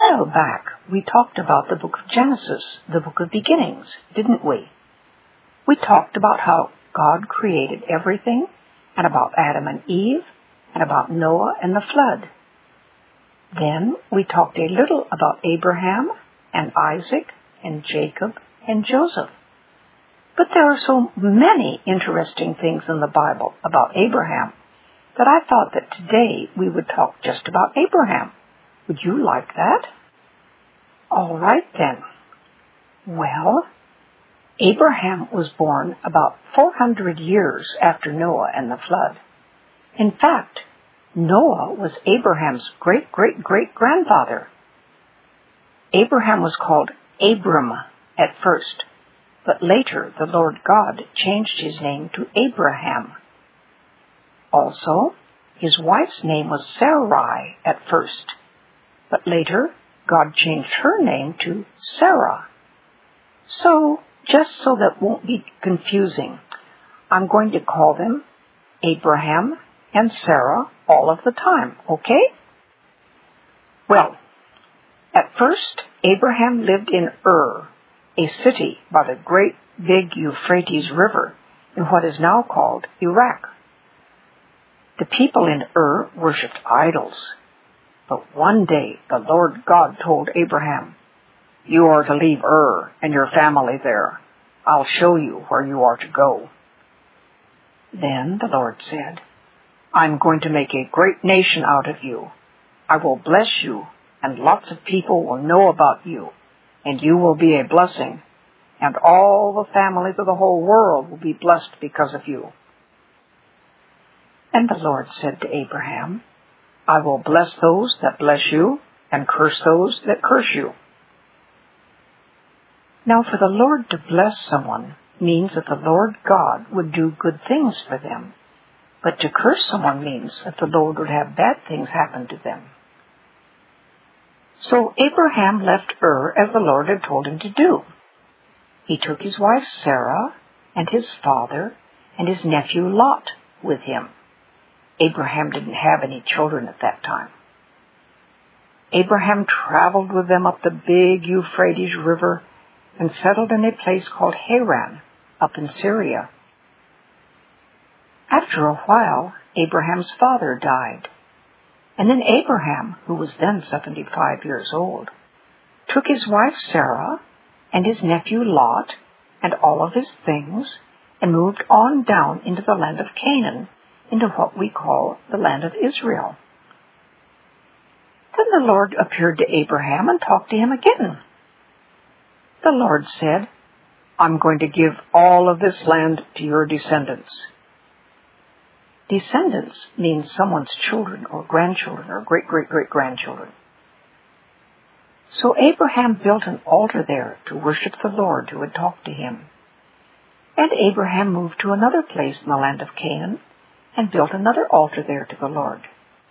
while back, we talked about the book of Genesis, the book of beginnings, didn't we? We talked about how God created everything, and about Adam and Eve, and about Noah and the flood. Then we talked a little about Abraham and Isaac and Jacob and Joseph. But there are so many interesting things in the Bible about Abraham that I thought that today we would talk just about Abraham. Would you like that? All right then. Well, Abraham was born about 400 years after Noah and the flood. In fact, Noah was Abraham's great-great-great-grandfather. Abraham was called Abram at first, but later the Lord God changed his name to Abraham. Also, his wife's name was Sarai at first, but later God changed her name to Sarah. So, just so that won't be confusing, I'm going to call them Abraham and Sarah all of the time, okay? Well, at first, Abraham lived in Ur, a city by the great big Euphrates River in what is now called Iraq. The people in Ur worshipped idols. But one day the Lord God told Abraham, "You are to leave Ur and your family there. I'll show you where you are to go." Then the Lord said, "I'm going to make a great nation out of you. I will bless you, and lots of people will know about you, and you will be a blessing, and all the families of the whole world will be blessed because of you." And the Lord said to Abraham, "I will bless those that bless you, and curse those that curse you." Now, for the Lord to bless someone means that the Lord God would do good things for them, but to curse someone means that the Lord would have bad things happen to them. So Abraham left Ur as the Lord had told him to do. He took his wife Sarah, and his father, and his nephew Lot with him. Abraham didn't have any children at that time. Abraham traveled with them up the big Euphrates River and settled in a place called Haran, up in Syria. After a while, Abraham's father died, and then Abraham, who was then 75 years old, took his wife Sarah and his nephew Lot and all of his things and moved on down into the land of Canaan, into what we call the land of Israel. Then the Lord appeared to Abraham and talked to him again. The Lord said, "I'm going to give all of this land to your descendants." Descendants means someone's children or grandchildren or great-great-great-grandchildren. So Abraham built an altar there to worship the Lord who had talked to him. And Abraham moved to another place in the land of Canaan and built another altar there to the Lord.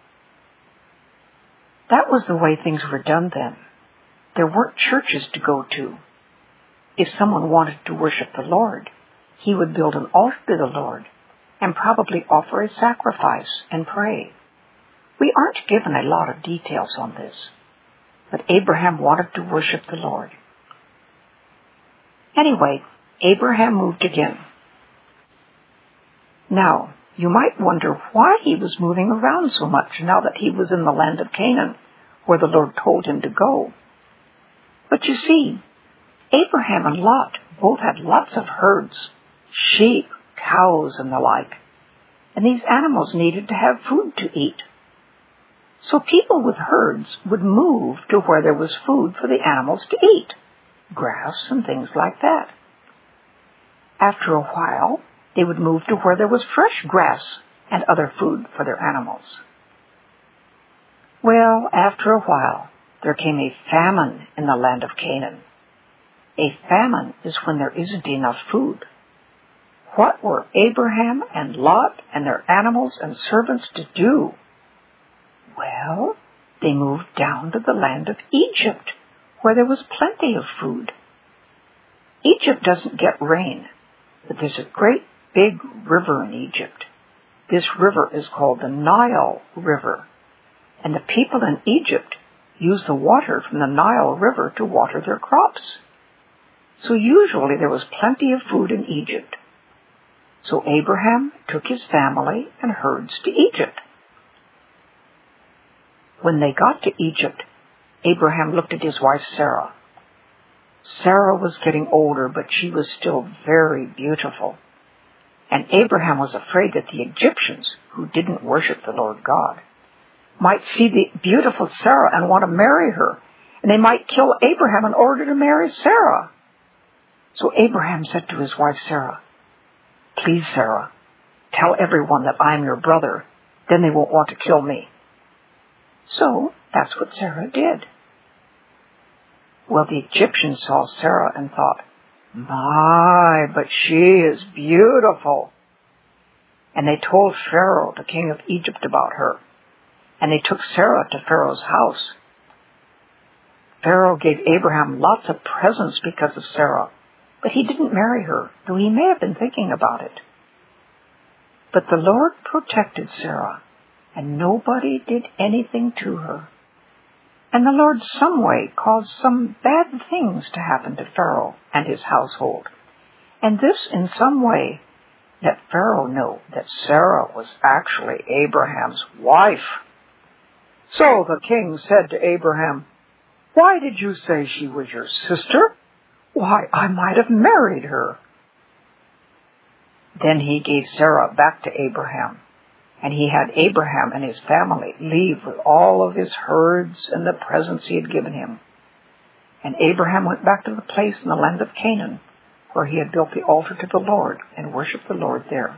That was the way things were done then. There weren't churches to go to. If someone wanted to worship the Lord, he would build an altar to the Lord and probably offer a sacrifice and pray. We aren't given a lot of details on this, but Abraham wanted to worship the Lord. Anyway, Abraham moved again. Now, you might wonder why he was moving around so much now that he was in the land of Canaan, where the Lord told him to go. But you see, Abraham and Lot both had lots of herds, sheep, cows, and the like, and these animals needed to have food to eat. So people with herds would move to where there was food for the animals to eat, grass and things like that. After a while, they would move to where there was fresh grass and other food for their animals. Well, after a while, there came a famine in the land of Canaan. A famine is when there isn't enough food. What were Abraham and Lot and their animals and servants to do? Well, they moved down to the land of Egypt, where there was plenty of food. Egypt doesn't get rain, but there's a great big river in Egypt. This river is called the Nile River, and the people in Egypt use the water from the Nile River to water their crops. So usually there was plenty of food in Egypt. So Abraham took his family and herds to Egypt. When they got to Egypt, Abraham looked at his wife Sarah. Sarah was getting older, but she was still very beautiful. And Abraham was afraid that the Egyptians, who didn't worship the Lord God, might see the beautiful Sarah and want to marry her, and they might kill Abraham in order to marry Sarah. So Abraham said to his wife Sarah, "Please, Sarah, tell everyone that I'm your brother. Then they won't want to kill me." So that's what Sarah did. Well, the Egyptians saw Sarah and thought, "My, but she is beautiful." And they told Pharaoh, the king of Egypt, about her. And they took Sarah to Pharaoh's house. Pharaoh gave Abraham lots of presents because of Sarah, but he didn't marry her, though he may have been thinking about it. But the Lord protected Sarah, and nobody did anything to her. And the Lord some way caused some bad things to happen to Pharaoh and his household. And this in some way let Pharaoh know that Sarah was actually Abraham's wife. So the king said to Abraham, "Why did you say she was your sister? Why, I might have married her." Then he gave Sarah back to Abraham, and he had Abraham and his family leave with all of his herds and the presents he had given him. And Abraham went back to the place in the land of Canaan, where he had built the altar to the Lord and worshipped the Lord there.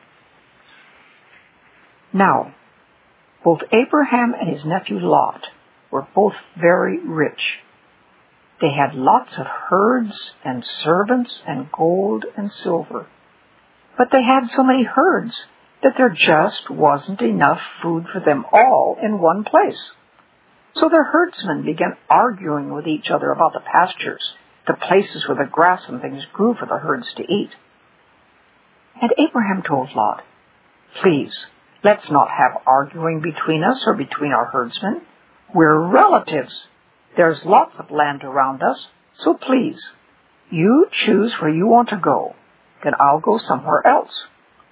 Now, both Abraham and his nephew Lot were both very rich. They had lots of herds and servants and gold and silver. But they had so many herds that there just wasn't enough food for them all in one place. So the herdsmen began arguing with each other about the pastures, the places where the grass and things grew for the herds to eat. And Abraham told Lot, "Please, let's not have arguing between us or between our herdsmen. We're relatives. There's lots of land around us, so please, you choose where you want to go. Then I'll go somewhere else."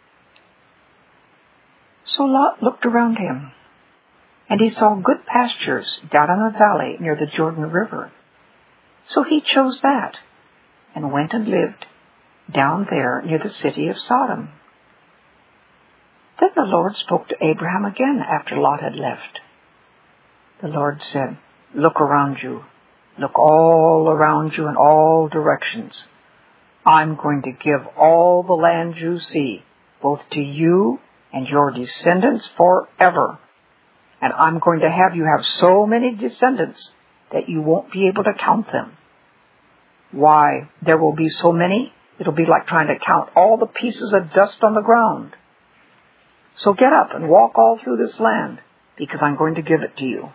So Lot looked around him, and he saw good pastures down in the valley near the Jordan River. So he chose that, and went and lived down there near the city of Sodom. Then the Lord spoke to Abraham again after Lot had left. The Lord said, "Look around you. Look all around you in all directions. I'm going to give all the land you see, both to you and your descendants forever. And I'm going to have you have so many descendants that you won't be able to count them. Why, there will be so many, it'll be like trying to count all the pieces of dust on the ground. So get up and walk all through this land, because I'm going to give it to you."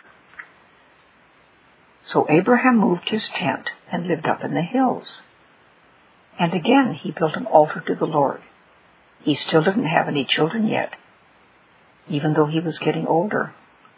So Abraham moved his tent and lived up in the hills. And again he built an altar to the Lord. He still didn't have any children yet, even though he was getting older.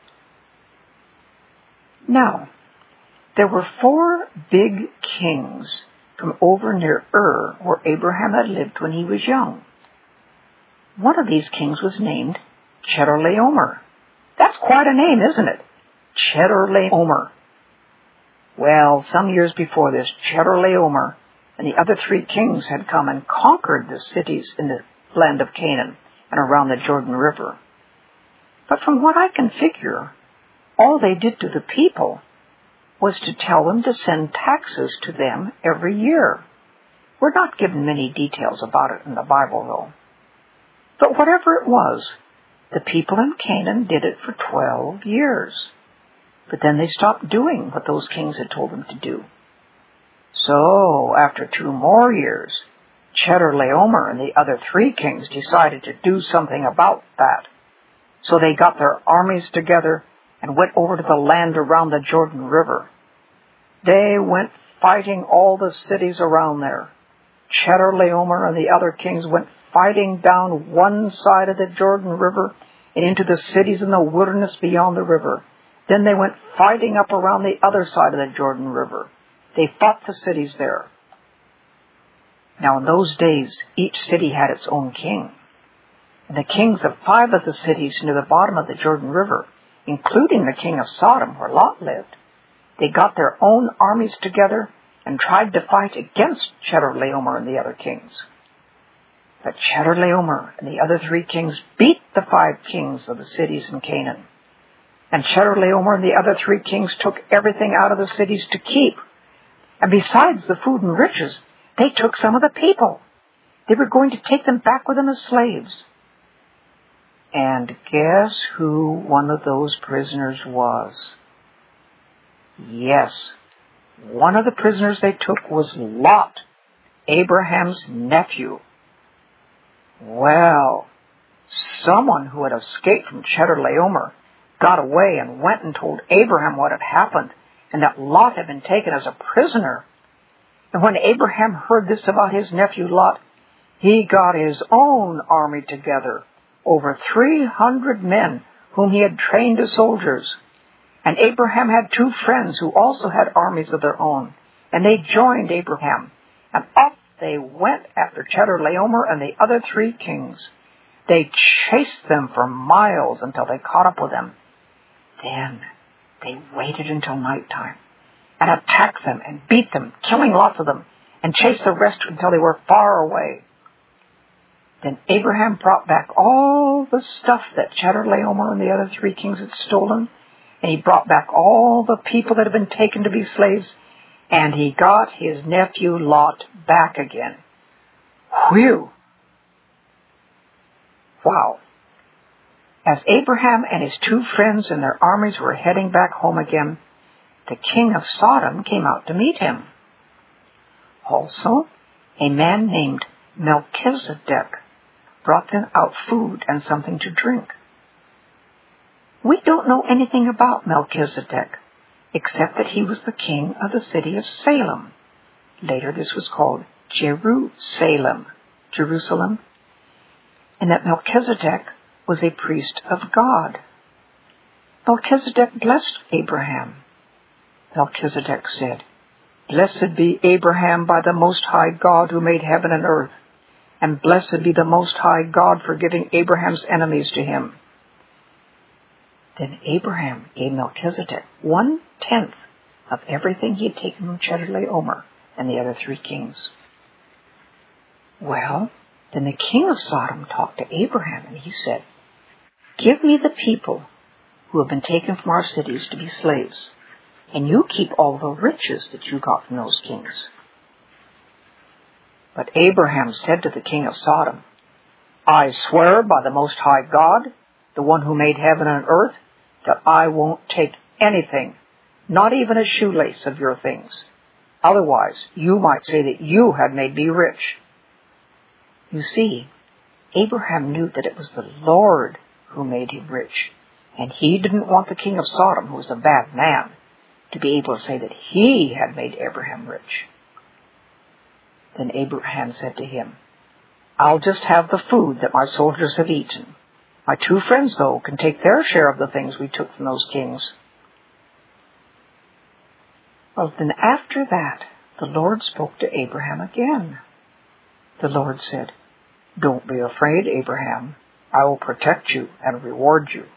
Now, there were 4 big kings from over near Ur, where Abraham had lived when he was young. One of these kings was named Chedorlaomer. That's quite a name, isn't it? Chedorlaomer. Well, some years before this, Chedorlaomer and the other 3 kings had come and conquered the cities in the land of Canaan and around the Jordan River. But from what I can figure, all they did to the people was to tell them to send taxes to them every year. We're not given many details about it in the Bible, though. But whatever it was, the people in Canaan did it for 12 years. But then they stopped doing what those kings had told them to do. So, after 2 more years, Chedorlaomer and the other 3 kings decided to do something about that. So they got their armies together and went over to the land around the Jordan River. They went fighting all the cities around there. Chedorlaomer and the other kings went fighting down one side of the Jordan River and into the cities in the wilderness beyond the river. Then they went fighting up around the other side of the Jordan River. They fought the cities there. Now in those days, each city had its own king. And the kings of 5 of the cities near the bottom of the Jordan River, including the king of Sodom where Lot lived, they got their own armies together and tried to fight against Chedorlaomer and the other kings. But Chedorlaomer and the other 3 kings beat the 5 kings of the cities in Canaan. And Chedorlaomer and the other 3 kings took everything out of the cities to keep. And besides the food and riches, they took some of the people. They were going to take them back with them as slaves. And guess who one of those prisoners was? Yes, one of the prisoners they took was Lot, Abraham's nephew. Well, someone who had escaped from Chedorlaomer got away and went and told Abraham what had happened and that Lot had been taken as a prisoner. And when Abraham heard this about his nephew Lot, he got his own army together, over 300 men whom he had trained as soldiers. And Abraham had 2 friends who also had armies of their own, and they joined Abraham, and off they went after Chedorlaomer and the other 3 kings. They chased them for miles until they caught up with them. Then they waited until nighttime and attacked them and beat them, killing lots of them, and chased the rest until they were far away. Then Abraham brought back all the stuff that Chedorlaomer and the other 3 kings had stolen, and he brought back all the people that had been taken to be slaves, and he got his nephew Lot back again. Whew! Wow! As Abraham and his 2 friends and their armies were heading back home again, the king of Sodom came out to meet him. Also, a man named Melchizedek brought them out food and something to drink. We don't know anything about Melchizedek, except that he was the king of the city of Salem. Later this was called Jerusalem, and that Melchizedek was a priest of God. Melchizedek blessed Abraham. Melchizedek said, "Blessed be Abraham by the Most High God who made heaven and earth, and blessed be the Most High God for giving Abraham's enemies to him." Then Abraham gave Melchizedek 1/10 of everything he had taken from Chedorlaomer and the other 3 kings. Well, then the king of Sodom talked to Abraham, and he said, "Give me the people who have been taken from our cities to be slaves, and you keep all the riches that you got from those kings." But Abraham said to the king of Sodom, "I swear by the Most High God, the one who made heaven and earth, that I won't take anything, not even a shoelace of your things. Otherwise, you might say that you had made me rich." You see, Abraham knew that it was the Lord who made him rich, and he didn't want the king of Sodom, who was a bad man, to be able to say that he had made Abraham rich. Then Abraham said to him, "I'll just have the food that my soldiers have eaten. My 2 friends, though, can take their share of the things we took from those kings." Well, then after that, the Lord spoke to Abraham again. The Lord said, "Don't be afraid, Abraham. I will protect you and reward you."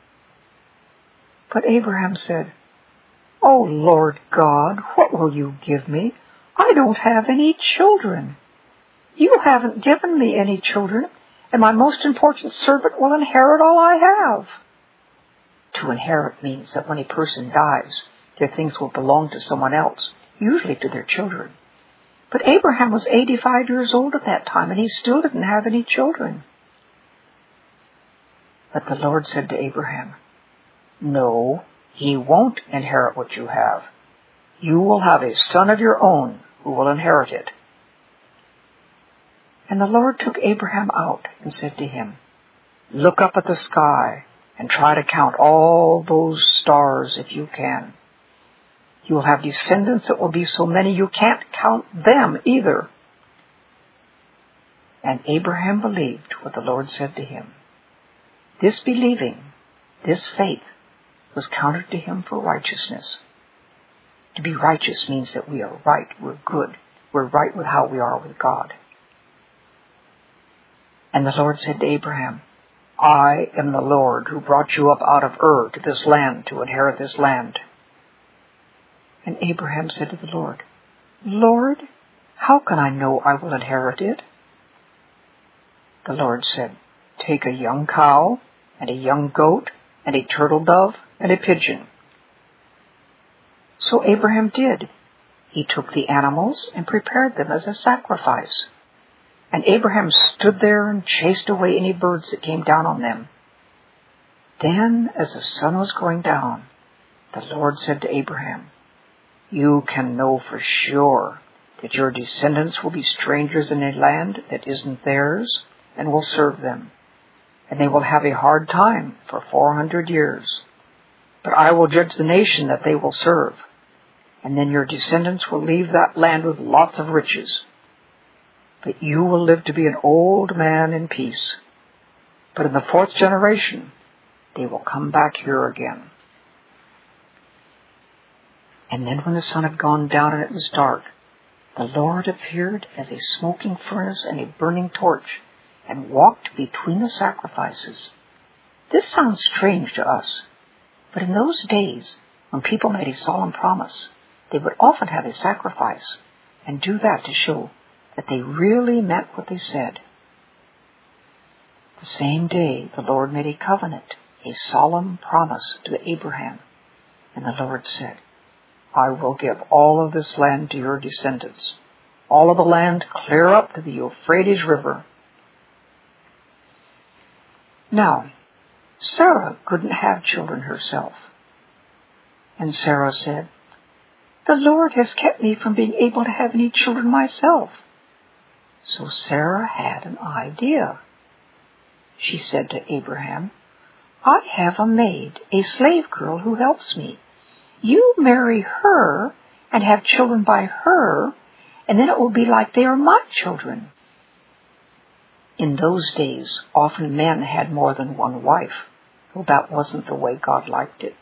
But Abraham said, "Oh, Lord God, what will you give me? I don't have any children. You haven't given me any children, and my most important servant will inherit all I have." To inherit means that when a person dies, their things will belong to someone else, usually to their children. But Abraham was 85 years old at that time, and he still didn't have any children. But the Lord said to Abraham, "No, he won't inherit what you have. You will have a son of your own who will inherit it." And the Lord took Abraham out and said to him, "Look up at the sky and try to count all those stars if you can. You will have descendants that will be so many you can't count them either." And Abraham believed what the Lord said to him. This believing, this faith, was counted to him for righteousness. To be righteous means that we are right, we're good, we're right with how we are with God. And the Lord said to Abraham, I am the Lord who brought you up out of Ur to this land to inherit this land. And Abraham said to the Lord, Lord, how can I know I will inherit it? The Lord said, take a young cow and a young goat and a turtle dove and a pigeon. So Abraham did. He took the animals and prepared them as a sacrifice. And Abraham stood there and chased away any birds that came down on them. Then, as the sun was going down, the Lord said to Abraham, you can know for sure that your descendants will be strangers in a land that isn't theirs and will serve them. And they will have a hard time for 400 years. But I will judge the nation that they will serve. And then your descendants will leave that land with lots of riches. But you will live to be an old man in peace. But in the 4th generation, they will come back here again. And then when the sun had gone down and it was dark, the Lord appeared as a smoking furnace and a burning torch, and walked between the sacrifices. This sounds strange to us, but in those days, when people made a solemn promise, they would often have a sacrifice, and do that to show that they really meant what they said. The same day, the Lord made a covenant, a solemn promise to Abraham. And the Lord said, I will give all of this land to your descendants, all of the land clear up to the Euphrates River. Now, Sarah couldn't have children herself. And Sarah said, the Lord has kept me from being able to have any children myself. So Sarah had an idea. She said to Abraham, I have a maid, a slave girl who helps me. You marry her and have children by her, and then it will be like they are my children. In those days, often men had more than one wife, though that wasn't the way God liked it.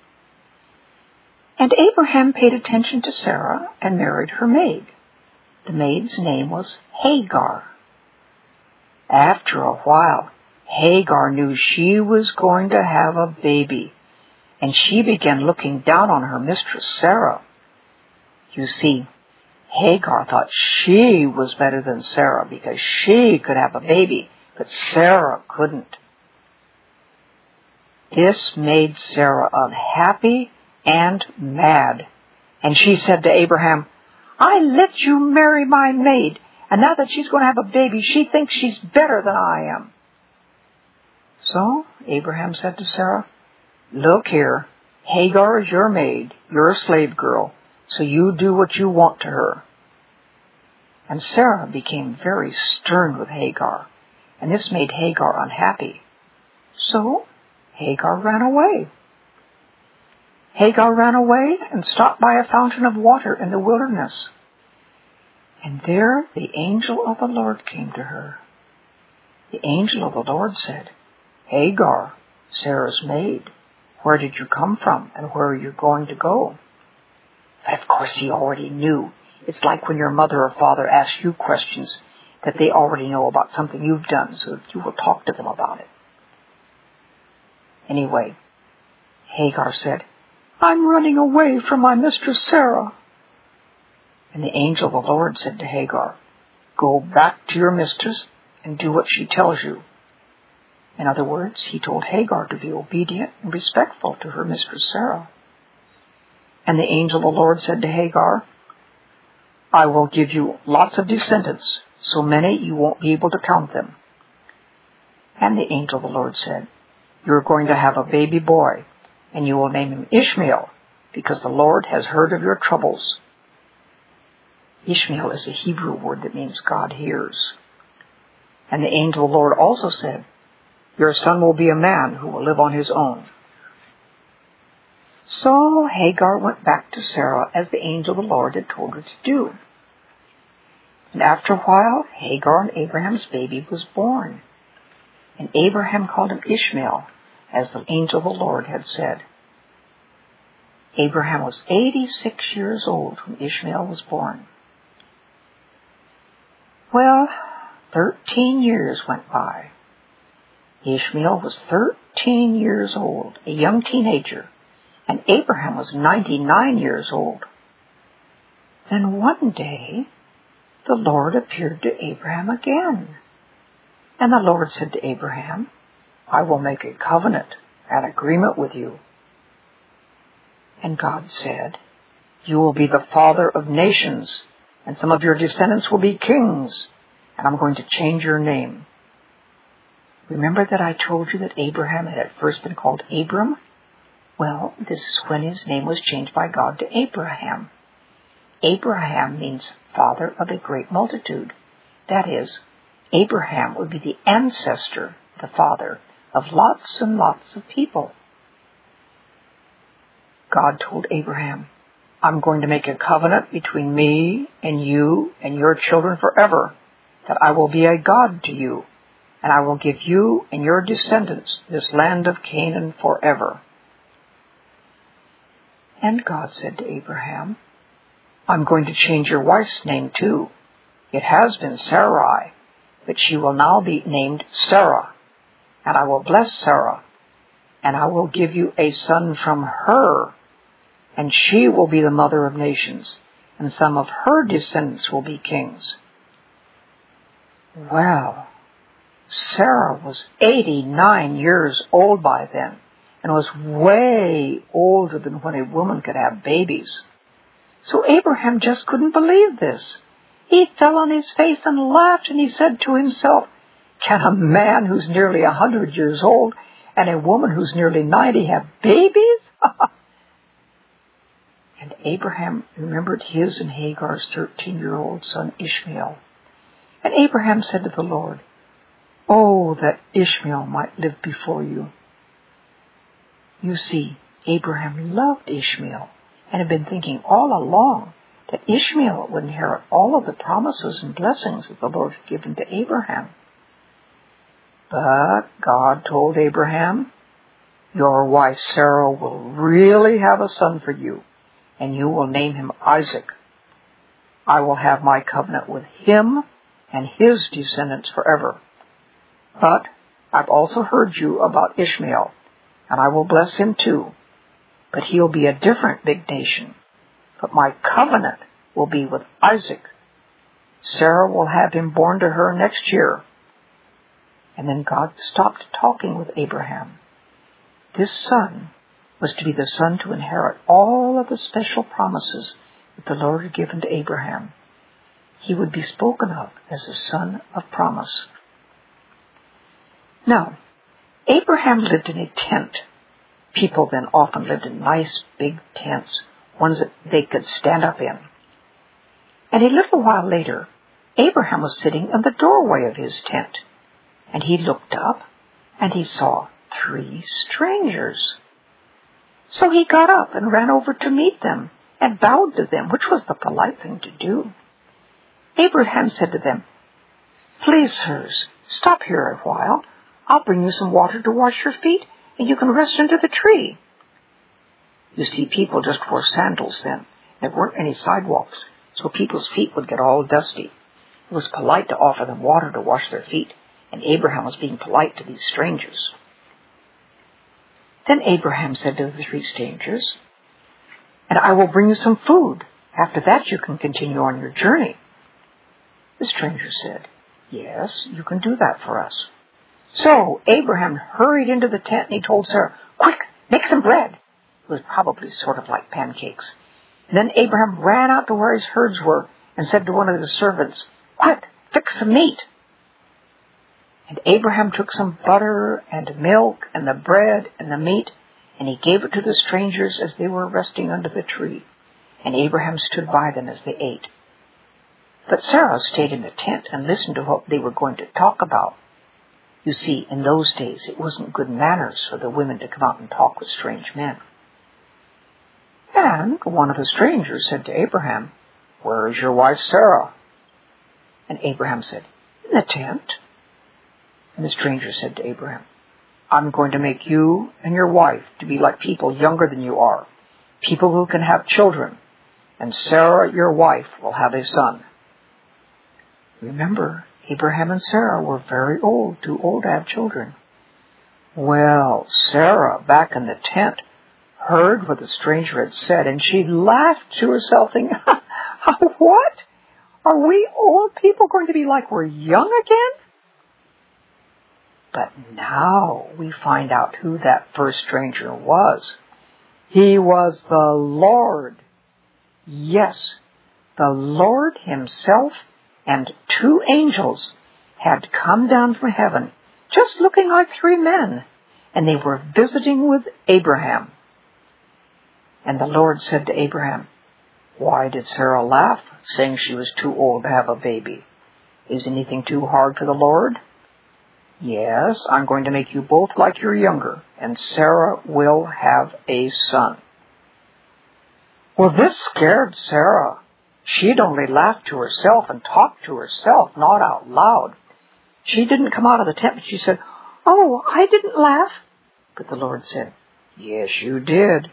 And Abraham paid attention to Sarah and married her maid. The maid's name was Hagar. After a while, Hagar knew she was going to have a baby, and she began looking down on her mistress Sarah. You see, Hagar thought she was better than Sarah because she could have a baby, but Sarah couldn't. This made Sarah unhappy and mad, and she said to Abraham, I let you marry my maid, and now that she's going to have a baby, she thinks she's better than I am. So Abraham said to Sarah, look here, Hagar is your maid, you're a slave girl, so you do what you want to her. And Sarah became very stern with Hagar, and this made Hagar unhappy. So Hagar ran away. Hagar ran away and stopped by a fountain of water in the wilderness. And there the angel of the Lord came to her. The angel of the Lord said, Hagar, Sarah's maid, where did you come from and where are you going to go? But of course he already knew. It's like when your mother or father asks you questions that they already know about something you've done, so that you will talk to them about it. Anyway, Hagar said, I'm running away from my mistress Sarah. And the angel of the Lord said to Hagar, go back to your mistress and do what she tells you. In other words, he told Hagar to be obedient and respectful to her mistress Sarah. And the angel of the Lord said to Hagar, I will give you lots of descendants, so many you won't be able to count them. And the angel of the Lord said, you're going to have a baby boy, and you will name him Ishmael, because the Lord has heard of your troubles. Ishmael is a Hebrew word that means God hears. And the angel of the Lord also said, your son will be a man who will live on his own. So Hagar went back to Sarah as the angel of the Lord had told her to do. And after a while, Hagar and Abraham's baby was born. And Abraham called him Ishmael, as the angel of the Lord had said. Abraham was 86 years old when Ishmael was born. Well, 13 years went by. Ishmael was 13 years old, a young teenager, and Abraham was 99 years old. Then one day, the Lord appeared to Abraham again. And the Lord said to Abraham, I will make a covenant, an agreement with you. And God said, you will be the father of nations, and some of your descendants will be kings, and I'm going to change your name. Remember that I told you that Abraham had at first been called Abram? Well, this is when his name was changed by God to Abraham. Abraham means father of a great multitude. That is, Abraham would be the ancestor, the father, of lots and lots of people. God told Abraham, I'm going to make a covenant between me and you and your children forever, that I will be a God to you, and I will give you and your descendants this land of Canaan forever. And God said to Abraham, I'm going to change your wife's name too. It has been Sarai, but she will now be named Sarah, and I will bless Sarah, and I will give you a son from her, and she will be the mother of nations, and some of her descendants will be kings. Well, Sarah was 89 years old by then, and was way older than when a woman could have babies. So Abraham just couldn't believe this. He fell on his face and laughed, and he said to himself, can a man who's nearly 100 years old and a woman who's nearly 90 have babies? And Abraham remembered his and Hagar's 13-year-old son Ishmael. And Abraham said to the Lord, oh, that Ishmael might live before you. You see, Abraham loved Ishmael and had been thinking all along that Ishmael would inherit all of the promises and blessings that the Lord had given to Abraham. But God told Abraham, your wife Sarah will really have a son for you, and you will name him Isaac. I will have my covenant with him and his descendants forever. But I've also heard you about Ishmael, and I will bless him too. But he'll be a different big nation. But my covenant will be with Isaac. Sarah will have him born to her next year. And then God stopped talking with Abraham. This son was to be the son to inherit all of the special promises that the Lord had given to Abraham. He would be spoken of as the son of promise. Now, Abraham lived in a tent. People then often lived in nice big tents, ones that they could stand up in. And a little while later, Abraham was sitting in the doorway of his tent, and he looked up, and he saw 3 strangers. So he got up and ran over to meet them, and bowed to them, which was the polite thing to do. Abraham said to them, please, sirs, stop here a while. I'll bring you some water to wash your feet, and you can rest under the tree. You see, people just wore sandals then. There weren't any sidewalks, so people's feet would get all dusty. It was polite to offer them water to wash their feet, and Abraham was being polite to these strangers. Then Abraham said to the 3 strangers, and I will bring you some food. After that you can continue on your journey. The stranger said, yes, you can do that for us. So Abraham hurried into the tent, and he told Sarah, quick, make some bread. It was probably sort of like pancakes. And then Abraham ran out to where his herds were and said to one of the servants, quick, fix some meat. And Abraham took some butter and milk and the bread and the meat, and he gave it to the strangers as they were resting under the tree. And Abraham stood by them as they ate. But Sarah stayed in the tent and listened to what they were going to talk about. You see, in those days, it wasn't good manners for the women to come out and talk with strange men. And one of the strangers said to Abraham, where is your wife Sarah? And Abraham said, in the tent. And the stranger said to Abraham, I'm going to make you and your wife to be like people younger than you are, people who can have children, and Sarah, your wife, will have a son." Remember, Abraham and Sarah were very old, too old to have children. Well, Sarah, back in the tent, heard what the stranger had said, and she laughed to herself, thinking, "What? Are we old people going to be like we're young again?" But now we find out who that first stranger was. He was the Lord. Yes, the Lord himself and 2 angels had come down from heaven, just looking like 3 men, and they were visiting with Abraham. And the Lord said to Abraham, "Why did Sarah laugh, saying she was too old to have a baby? Is anything too hard for the Lord? Yes, I'm going to make you both like you're younger, and Sarah will have a son." Well, this scared Sarah. She'd only laughed to herself and talked to herself, not out loud. She didn't come out of the tent, but she said, "Oh, I didn't laugh." But the Lord said, "Yes, you did."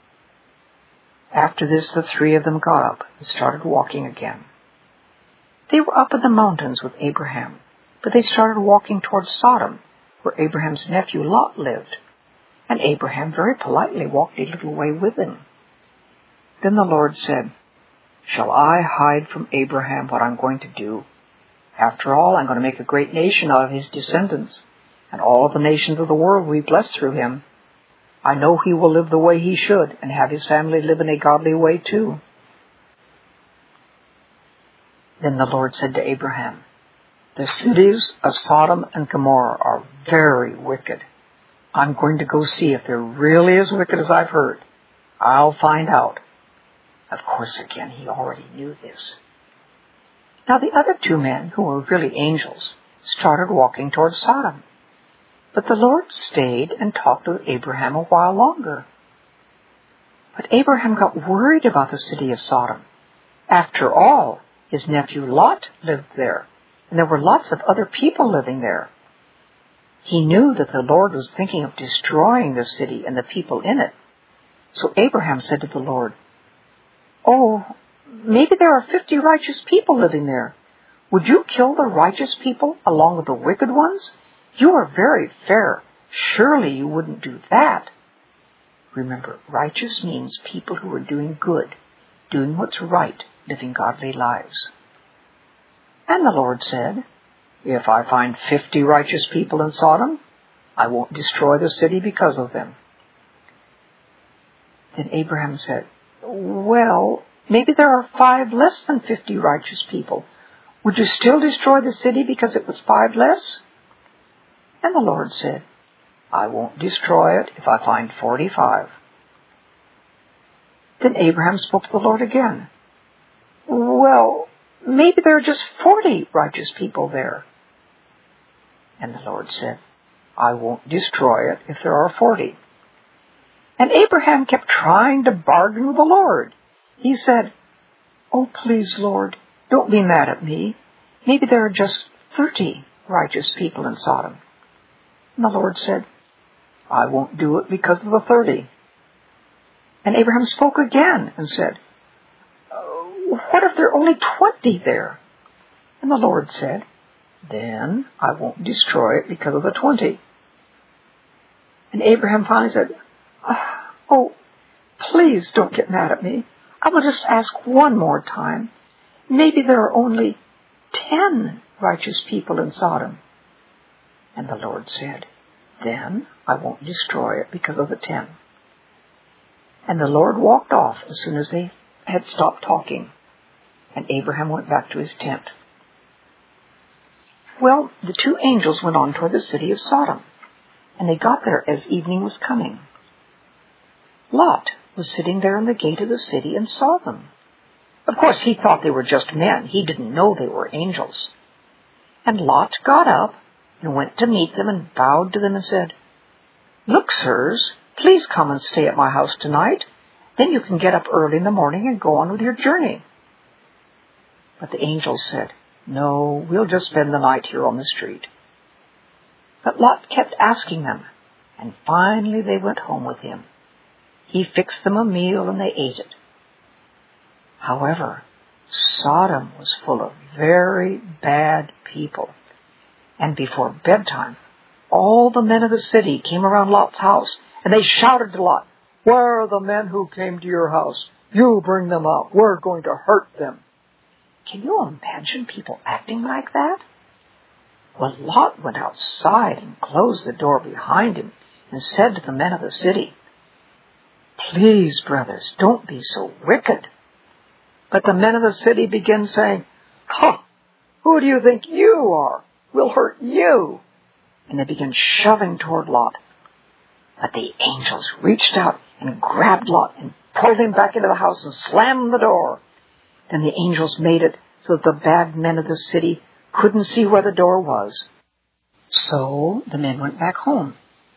After this, the 3 of them got up and started walking again. They were up in the mountains with Abraham, but they started walking towards Sodom, where Abraham's nephew Lot lived. And Abraham very politely walked a little way with him. Then the Lord said, "Shall I hide from Abraham what I'm going to do? After all, I'm going to make a great nation out of his descendants, and all of the nations of the world will be blessed through him. I know he will live the way he should, and have his family live in a godly way too." Then the Lord said to Abraham, "The cities of Sodom and Gomorrah are very wicked. I'm going to go see if they're really as wicked as I've heard. I'll find out." Of course, again, he already knew this. Now the other 2 men, who were really angels, started walking towards Sodom. But the Lord stayed and talked with Abraham a while longer. But Abraham got worried about the city of Sodom. After all, his nephew Lot lived there, and there were lots of other people living there. He knew that the Lord was thinking of destroying the city and the people in it. So Abraham said to the Lord, "Oh, maybe there are 50 righteous people living there. Would you kill the righteous people along with the wicked ones? You are very fair. Surely you wouldn't do that." Remember, righteous means people who are doing good, doing what's right, living godly lives. And the Lord said, "If I find 50 righteous people in Sodom, I won't destroy the city because of them." Then Abraham said, "Well, maybe there are 5 less than 50 righteous people. Would you still destroy the city because it was 5 less?" And the Lord said, "I won't destroy it if I find 45. Then Abraham spoke to the Lord again. "Well, maybe there are just 40 righteous people there." And the Lord said, "I won't destroy it if there are 40. And Abraham kept trying to bargain with the Lord. He said, "Oh, please, Lord, don't be mad at me. Maybe there are just 30 righteous people in Sodom." And the Lord said, "I won't do it because of the 30. And Abraham spoke again and said, "What if there are only 20 there?" And the Lord said, "Then I won't destroy it because of the 20. And Abraham finally said, "Oh, please don't get mad at me. I will just ask one more time. Maybe there are only 10 righteous people in Sodom." And the Lord said, "Then I won't destroy it because of the 10. And the Lord walked off as soon as they had stopped talking, and Abraham went back to his tent. Well, the 2 angels went on toward the city of Sodom, and they got there as evening was coming. Lot was sitting there in the gate of the city and saw them. Of course, he thought they were just men. He didn't know they were angels. And Lot got up and went to meet them and bowed to them and said, "Look, sirs, please come and stay at my house tonight. Then you can get up early in the morning and go on with your journey." But the angels said, "No, we'll just spend the night here on the street." But Lot kept asking them, and finally they went home with him. He fixed them a meal and they ate it. However, Sodom was full of very bad people. And before bedtime, all the men of the city came around Lot's house, and they shouted to Lot, "Where are the men who came to your house? You bring them out. We're going to hurt them." Can you imagine people acting like that? Well, Lot went outside and closed the door behind him and said to the men of the city, "Please, brothers, don't be so wicked." But the men of the city began saying, "Who do you think you are? We'll hurt you." And they began shoving toward Lot. But the angels reached out and grabbed Lot and pulled him back into the house and slammed the door. Then the angels made it so that the bad men of the city couldn't see where the door was. So the men went back home.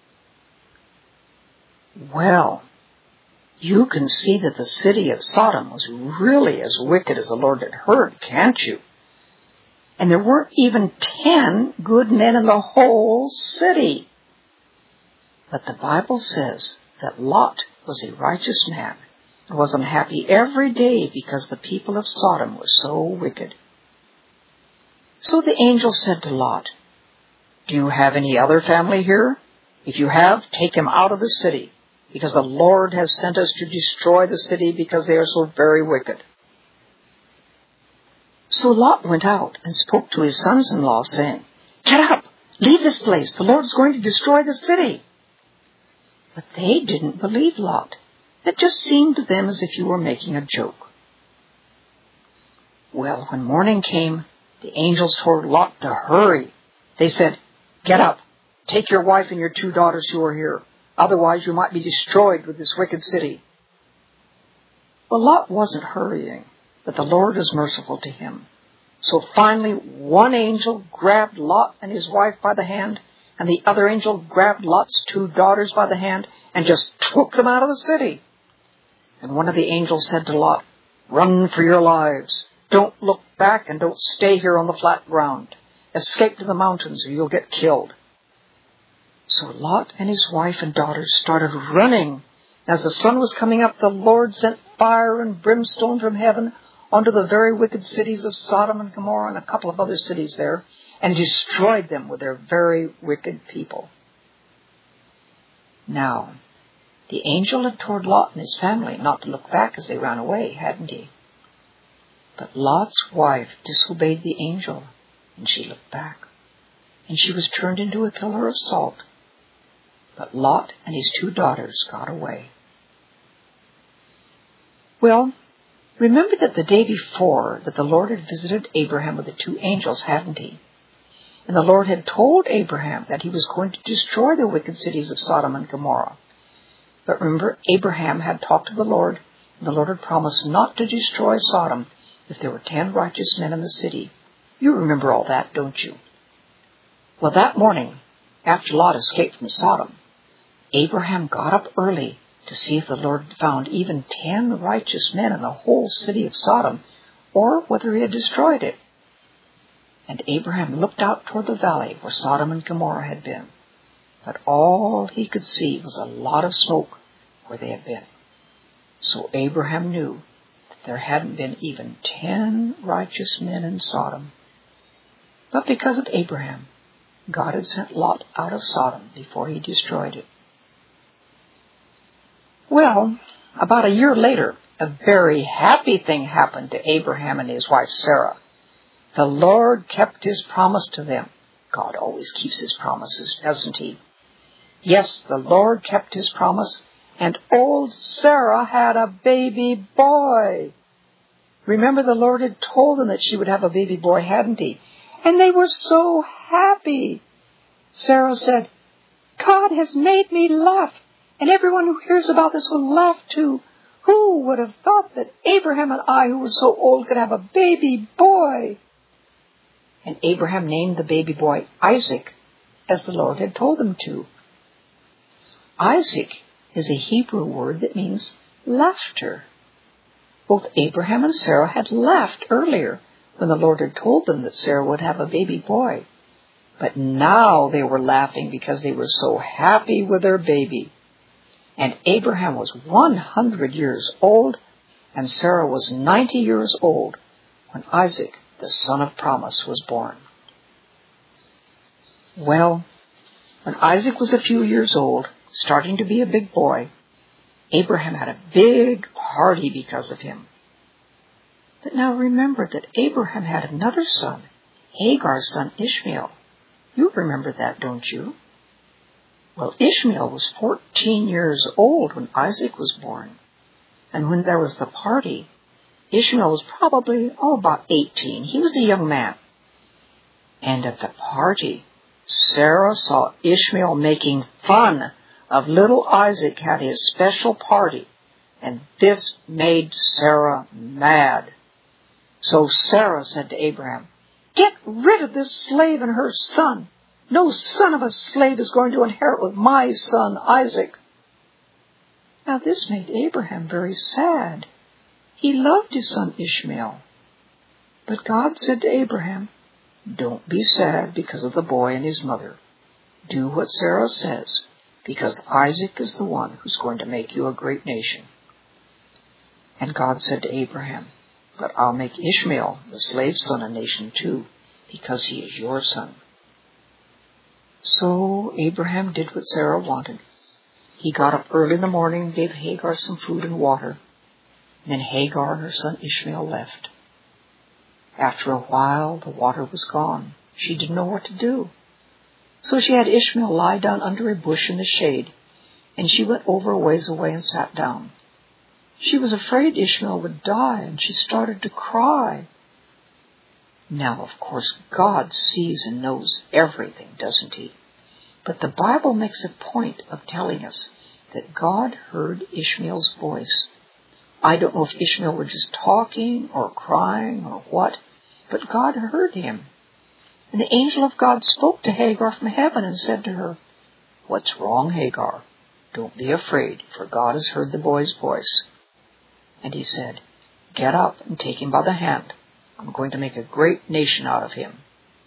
Well, you can see that the city of Sodom was really as wicked as the Lord had heard, can't you? And there weren't even 10 good men in the whole city. But the Bible says that Lot was a righteous man and was unhappy every day because the people of Sodom were so wicked. So the angel said to Lot, "Do you have any other family here? If you have, take them out of the city, because the Lord has sent us to destroy the city because they are so very wicked." So Lot went out and spoke to his sons-in-law, saying, "Get up, leave this place. The Lord is going to destroy the city." But they didn't believe Lot. It just seemed to them as if he were making a joke. Well, when morning came, the angels told Lot to hurry. They said, "Get up, take your wife and your 2 daughters who are here. Otherwise you might be destroyed with this wicked city." Well, Lot wasn't hurrying, but the Lord was merciful to him. So finally, one angel grabbed Lot and his wife by the hand, and the other angel grabbed Lot's 2 daughters by the hand and just took them out of the city. And one of the angels said to Lot, "Run for your lives. Don't look back and don't stay here on the flat ground. Escape to the mountains or you'll get killed." So Lot and his wife and daughters started running. As the sun was coming up, the Lord sent fire and brimstone from heaven onto the very wicked cities of Sodom and Gomorrah and a couple of other cities there, and destroyed them with their very wicked people. Now, the angel had told Lot and his family not to look back as they ran away, hadn't he? But Lot's wife disobeyed the angel, and she looked back, and she was turned into a pillar of salt. But Lot and his 2 daughters got away. Well, remember that the day before that the Lord had visited Abraham with the 2 angels, hadn't he? And the Lord had told Abraham that he was going to destroy the wicked cities of Sodom and Gomorrah. But remember, Abraham had talked to the Lord, and the Lord had promised not to destroy Sodom if there were 10 righteous men in the city. You remember all that, don't you? Well, that morning, after Lot escaped from Sodom, Abraham got up early to see if the Lord had found even 10 righteous men in the whole city of Sodom, or whether he had destroyed it. And Abraham looked out toward the valley where Sodom and Gomorrah had been. But all he could see was a lot of smoke where they had been. So Abraham knew that there hadn't been even 10 righteous men in Sodom. But because of Abraham, God had sent Lot out of Sodom before he destroyed it. Well, about a year later, a very happy thing happened to Abraham and his wife Sarah. The Lord kept his promise to them. God always keeps his promises, doesn't he? Yes, the Lord kept his promise, and old Sarah had a baby boy. Remember, the Lord had told them that she would have a baby boy, hadn't he? And they were so happy. Sarah said, "God has made me laugh, and everyone who hears about this will laugh too. Who would have thought that Abraham and I, who were so old, could have a baby boy?" And Abraham named the baby boy Isaac, as the Lord had told them to. Isaac is a Hebrew word that means laughter. Both Abraham and Sarah had laughed earlier when the Lord had told them that Sarah would have a baby boy. But now they were laughing because they were so happy with their baby. And Abraham was 100 years old, and Sarah was 90 years old when Isaac, the son of promise, was born. Well, when Isaac was a few years old, starting to be a big boy, Abraham had a big party because of him. But now remember that Abraham had another son, Hagar's son Ishmael. You remember that, don't you? Well, Ishmael was 14 years old when Isaac was born. And when there was the party, Ishmael was probably, about 18. He was a young man. And at the party, Sarah saw Ishmael making fun of little Isaac at his special party. And this made Sarah mad. So Sarah said to Abraham, "Get rid of this slave and her son. No son of a slave is going to inherit with my son Isaac." Now this made Abraham very sad. He loved his son Ishmael. But God said to Abraham, "Don't be sad because of the boy and his mother. Do what Sarah says, because Isaac is the one who's going to make you a great nation." And God said to Abraham, "But I'll make Ishmael, the slave son, a nation too, because he is your son." So Abraham did what Sarah wanted. He got up early in the morning and gave Hagar some food and water. Then Hagar and her son Ishmael left. After a while, the water was gone. She didn't know what to do. So she had Ishmael lie down under a bush in the shade, and she went over a ways away and sat down. She was afraid Ishmael would die, and she started to cry. Now, of course, God sees and knows everything, doesn't he? But the Bible makes a point of telling us that God heard Ishmael's voice. I don't know if Ishmael were just talking or crying or what, but God heard him. And the angel of God spoke to Hagar from heaven and said to her, "What's wrong, Hagar? Don't be afraid, for God has heard the boy's voice." And he said, "Get up and take him by the hand. I'm going to make a great nation out of him."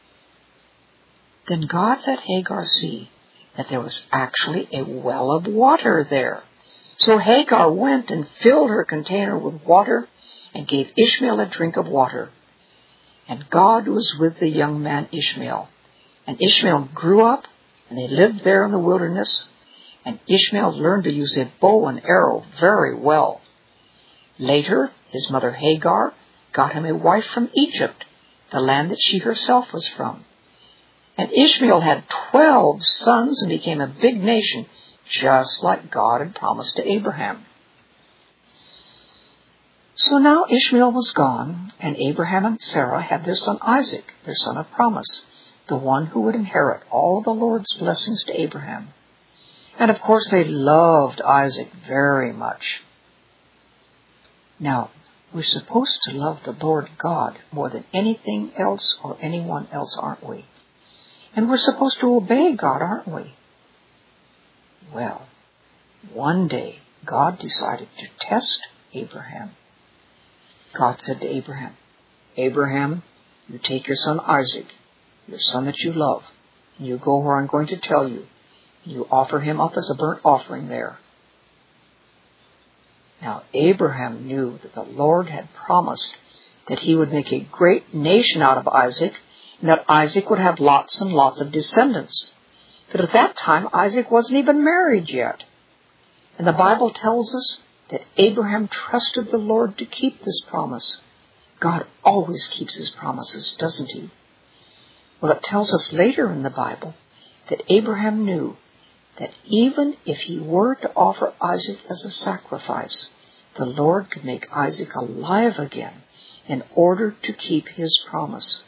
Then God let Hagar see that there was actually a well of water there. So Hagar went and filled her container with water and gave Ishmael a drink of water. And God was with the young man Ishmael. And Ishmael grew up, and they lived there in the wilderness. And Ishmael learned to use a bow and arrow very well. Later, his mother Hagar got him a wife from Egypt, the land that she herself was from. And Ishmael had 12 sons and became a big nation, just like God had promised to Abraham. So now Ishmael was gone, and Abraham and Sarah had their son Isaac, their son of promise, the one who would inherit all the Lord's blessings to Abraham. And of course they loved Isaac very much. Now, we're supposed to love the Lord God more than anything else or anyone else, aren't we? And we're supposed to obey God, aren't we? Well, one day God decided to test Abraham. God said to Abraham, "Abraham, you take your son Isaac, your son that you love, and you go where I'm going to tell you, and you offer him up as a burnt offering there." Now Abraham knew that the Lord had promised that he would make a great nation out of Isaac, and that Isaac would have lots and lots of descendants. But at that time, Isaac wasn't even married yet. And the Bible tells us that Abraham trusted the Lord to keep this promise. God always keeps his promises, doesn't he? Well, it tells us later in the Bible that Abraham knew that even if he were to offer Isaac as a sacrifice, the Lord could make Isaac alive again in order to keep his promise.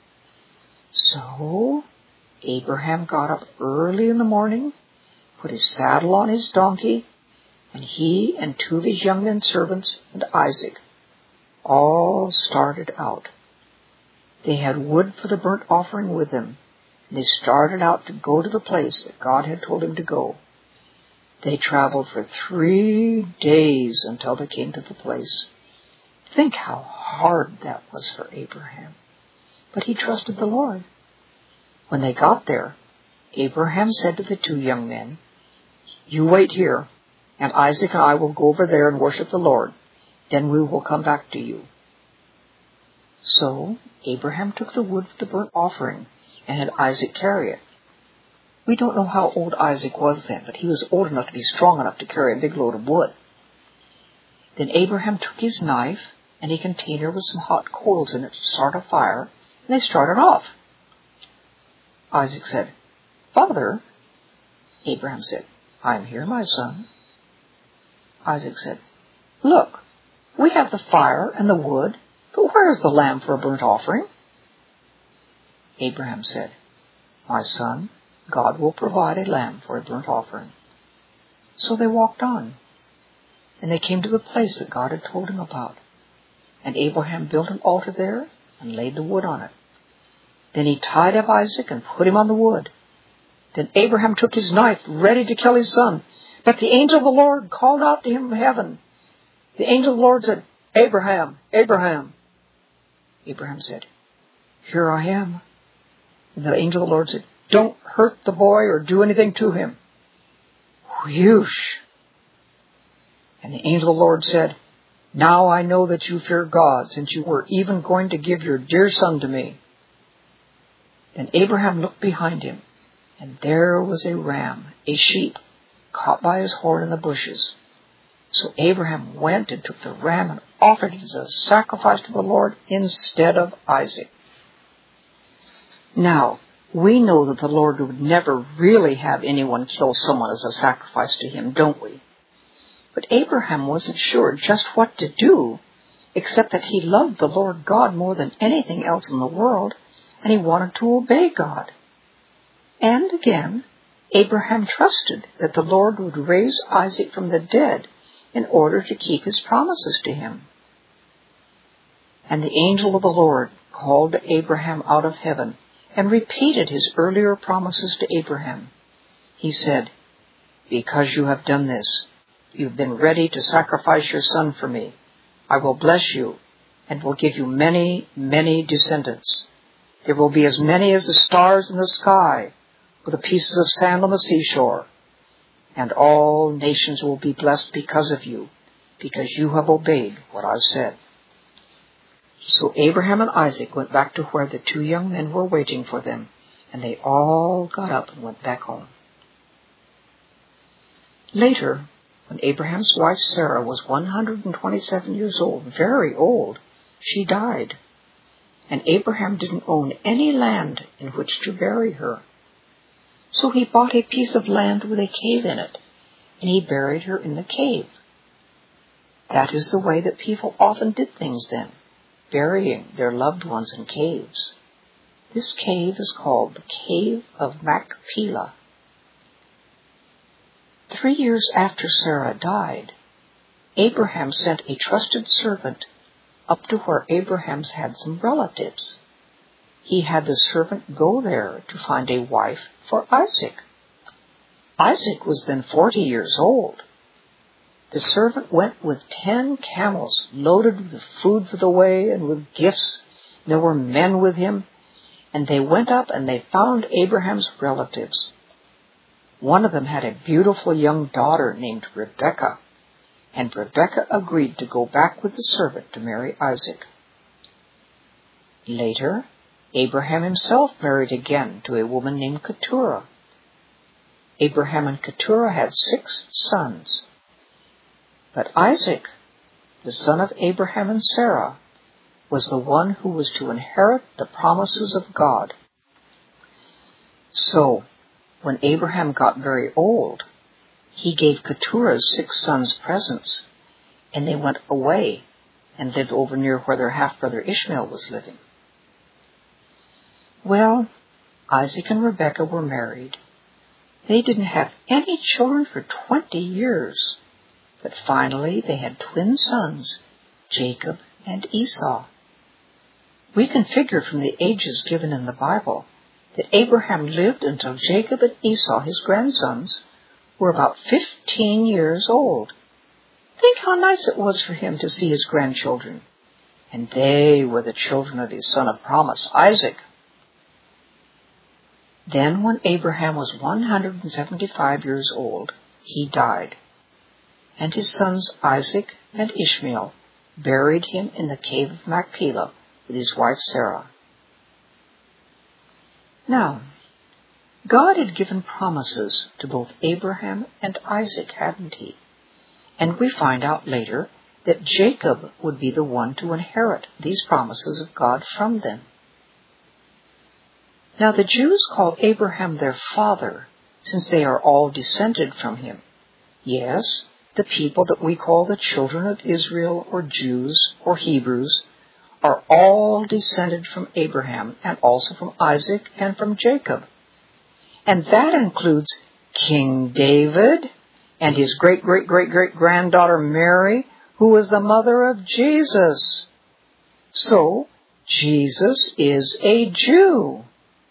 So Abraham got up early in the morning, put his saddle on his donkey, and he and 2 of his young men servants and Isaac all started out. They had wood for the burnt offering with them, and they started out to go to the place that God had told him to go. They traveled for 3 days until they came to the place. Think how hard that was for Abraham. But he trusted the Lord. When they got there, Abraham said to the 2 young men, "You wait here. and Isaac and I will go over there and worship the Lord. Then we will come back to you." So Abraham took the wood for the burnt offering and had Isaac carry it. We don't know how old Isaac was then, but he was old enough to be strong enough to carry a big load of wood. Then Abraham took his knife and a container with some hot coals in it to start a fire, and they started off. Isaac said, "Father." Abraham said, "I am here, my son." Isaac said, "Look, we have the fire and the wood, but where is the lamb for a burnt offering?" Abraham said, "My son, God will provide a lamb for a burnt offering." So they walked on, and they came to the place that God had told him about. And Abraham built an altar there and laid the wood on it. Then he tied up Isaac and put him on the wood. Then Abraham took his knife, ready to kill his son. But the angel of the Lord called out to him from heaven. The angel of the Lord said, "Abraham, Abraham." Abraham said, "Here I am." And the angel of the Lord said, "Don't hurt the boy or do anything to him." Whoosh! And the angel of the Lord said, "Now I know that you fear God, since you were even going to give your dear son to me." Then Abraham looked behind him, and there was a ram, a sheep, caught by his horn in the bushes. So Abraham went and took the ram and offered it as a sacrifice to the Lord instead of Isaac. Now, we know that the Lord would never really have anyone kill someone as a sacrifice to him, don't we? But Abraham wasn't sure just what to do, except that he loved the Lord God more than anything else in the world, and he wanted to obey God. And again, Abraham trusted that the Lord would raise Isaac from the dead in order to keep his promises to him. And the angel of the Lord called to Abraham out of heaven and repeated his earlier promises to Abraham. He said, "Because you have done this, you've been ready to sacrifice your son for me, I will bless you and will give you many, many descendants. There will be as many as the stars in the sky or the pieces of sand on the seashore. And all nations will be blessed because of you, because you have obeyed what I've said." So Abraham and Isaac went back to where the two young men were waiting for them, and they all got up and went back home. Later, when Abraham's wife Sarah was 127 years old, very old, she died. And Abraham didn't own any land in which to bury her. So he bought a piece of land with a cave in it, and he buried her in the cave. That is the way that people often did things then, burying their loved ones in caves. This cave is called the Cave of Machpelah. 3 years after Sarah died, Abraham sent a trusted servant up to where Abraham's had some relatives. He had the servant go there to find a wife for Isaac. Isaac was then 40 years old. The servant went with 10 camels loaded with food for the way and with gifts. There were men with him, and they went up and they found Abraham's relatives. One of them had a beautiful young daughter named Rebekah, and Rebekah agreed to go back with the servant to marry Isaac. Later, Abraham himself married again to a woman named Keturah. Abraham and Keturah had 6 sons. But Isaac, the son of Abraham and Sarah, was the one who was to inherit the promises of God. So, when Abraham got very old, he gave Keturah's 6 sons presents, and they went away and lived over near where their half-brother Ishmael was living. Well, Isaac and Rebekah were married. They didn't have any children for 20 years, but finally they had twin sons, Jacob and Esau. We can figure from the ages given in the Bible that Abraham lived until Jacob and Esau, his grandsons, were about 15 years old. Think how nice it was for him to see his grandchildren. And they were the children of his son of promise, Isaac. Then when Abraham was 175 years old, he died. and his sons Isaac and Ishmael buried him in the cave of Machpelah with his wife Sarah. Now, God had given promises to both Abraham and Isaac, hadn't he? And we find out later that Jacob would be the one to inherit these promises of God from them. Now, the Jews call Abraham their father, since they are all descended from him. Yes, the people that we call the children of Israel or Jews or Hebrews are all descended from Abraham and also from Isaac and from Jacob. And that includes King David and his great-great-great-great-granddaughter Mary, who was the mother of Jesus. So, Jesus is a Jew.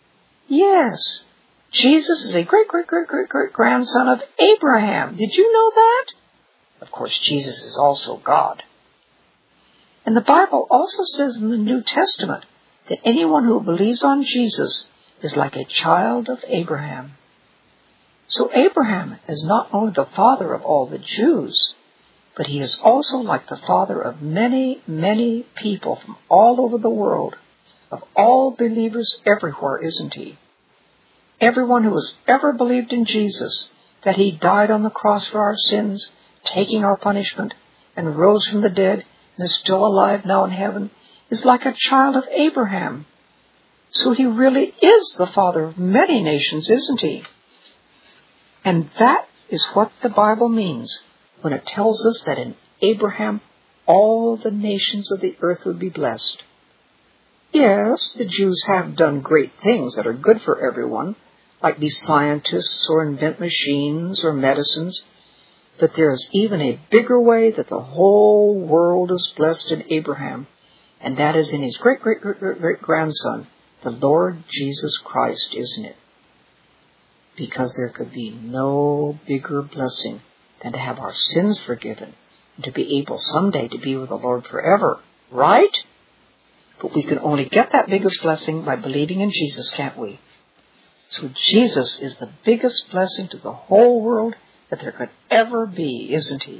Yes, Jesus is a great-great-great-great-great-grandson of Abraham. Did you know that? Of course, Jesus is also God. And the Bible also says in the New Testament that anyone who believes on Jesus is like a child of Abraham. So Abraham is not only the father of all the Jews, but he is also like the father of many, many people from all over the world, of all believers everywhere, isn't he? Everyone who has ever believed in Jesus, that he died on the cross for our sins, taking our punishment, and rose from the dead, and is still alive now in heaven, is like a child of Abraham. So he really is the father of many nations, isn't he? And that is what the Bible means when it tells us that in Abraham all the nations of the earth would be blessed. Yes, the Jews have done great things that are good for everyone, like be scientists or invent machines or medicines, but there is even a bigger way that the whole world is blessed in Abraham, and that is in his great-great-great-great-grandson, the Lord Jesus Christ, isn't it? Because there could be no bigger blessing than to have our sins forgiven and to be able someday to be with the Lord forever, right? But we can only get that biggest blessing by believing in Jesus, can't we? So Jesus is the biggest blessing to the whole world that there could ever be, isn't he?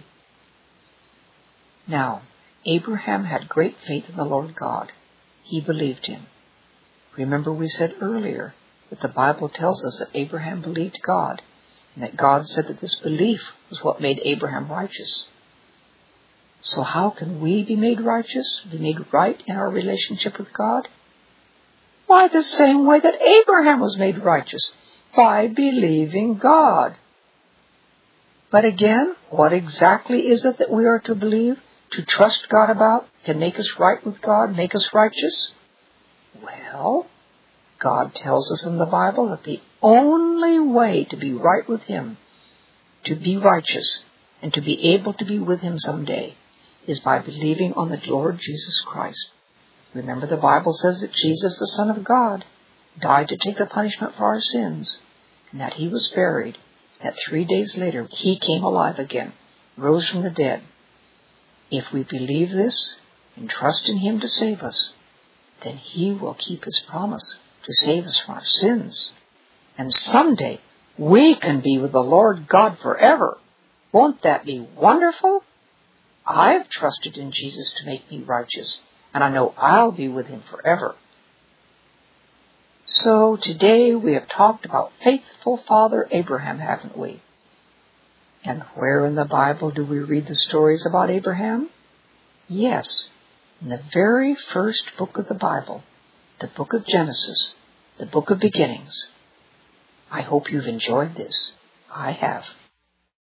Now, Abraham had great faith in the Lord God. He believed him. Remember we said earlier that the Bible tells us that Abraham believed God, and that God said that this belief was what made Abraham righteous. So how can we be made righteous, be made right in our relationship with God? Why, the same way that Abraham was made righteous, by believing God. But again, what exactly is it that we are to believe, to trust God about, can make us right with God, make us righteous? Well, God tells us in the Bible that the only way to be right with him, to be righteous, and to be able to be with him someday, is by believing on the Lord Jesus Christ. Remember, the Bible says that Jesus, the Son of God, died to take the punishment for our sins, and that he was buried, that 3 days later he came alive again, rose from the dead. If we believe this and trust in him to save us, then he will keep his promise to save us from our sins. And someday we can be with the Lord God forever. Won't that be wonderful? I've trusted in Jesus to make me righteous, and I know I'll be with him forever. So today we have talked about faithful Father Abraham, haven't we? And where in the Bible do we read the stories about Abraham? Yes, in the very first book of the Bible, the book of Genesis, the book of beginnings. I hope you've enjoyed this. I have.